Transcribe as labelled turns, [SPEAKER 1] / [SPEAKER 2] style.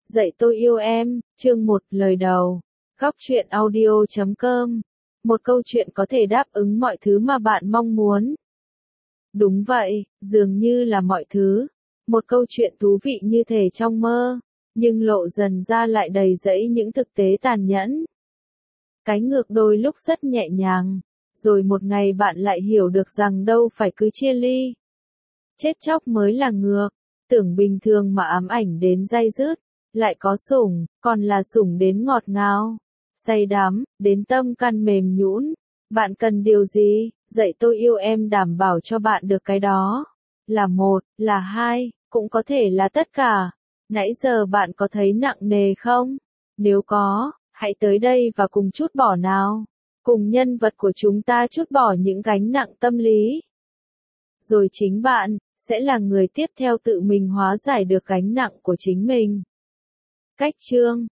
[SPEAKER 1] Dạy tôi yêu em, chương 1 lời đầu. Góc truyện audio.com. Một câu chuyện có thể đáp ứng mọi thứ mà bạn mong muốn. Đúng vậy, dường như là mọi thứ. Một câu chuyện thú vị như thể trong mơ, nhưng lộ dần ra lại đầy rẫy những thực tế tàn nhẫn. Cái ngược đôi lúc rất nhẹ nhàng, rồi một ngày bạn lại hiểu được rằng đâu phải cứ chia ly. Chết chóc mới là ngược, tưởng bình thường mà ám ảnh đến day dứt, lại có sủng, còn là sủng đến ngọt ngào, say đắm, đến tâm can mềm nhũn. Bạn cần điều gì? Dạy tôi yêu em đảm bảo cho bạn được cái đó. Là một, là hai, cũng có thể là tất cả. Nãy giờ bạn có thấy nặng nề không? Nếu có, hãy tới đây và cùng trút bỏ nào. Cùng nhân vật của chúng ta trút bỏ những gánh nặng tâm lý. Rồi chính bạn sẽ là người tiếp theo tự mình hóa giải được gánh nặng của chính mình. Cách chương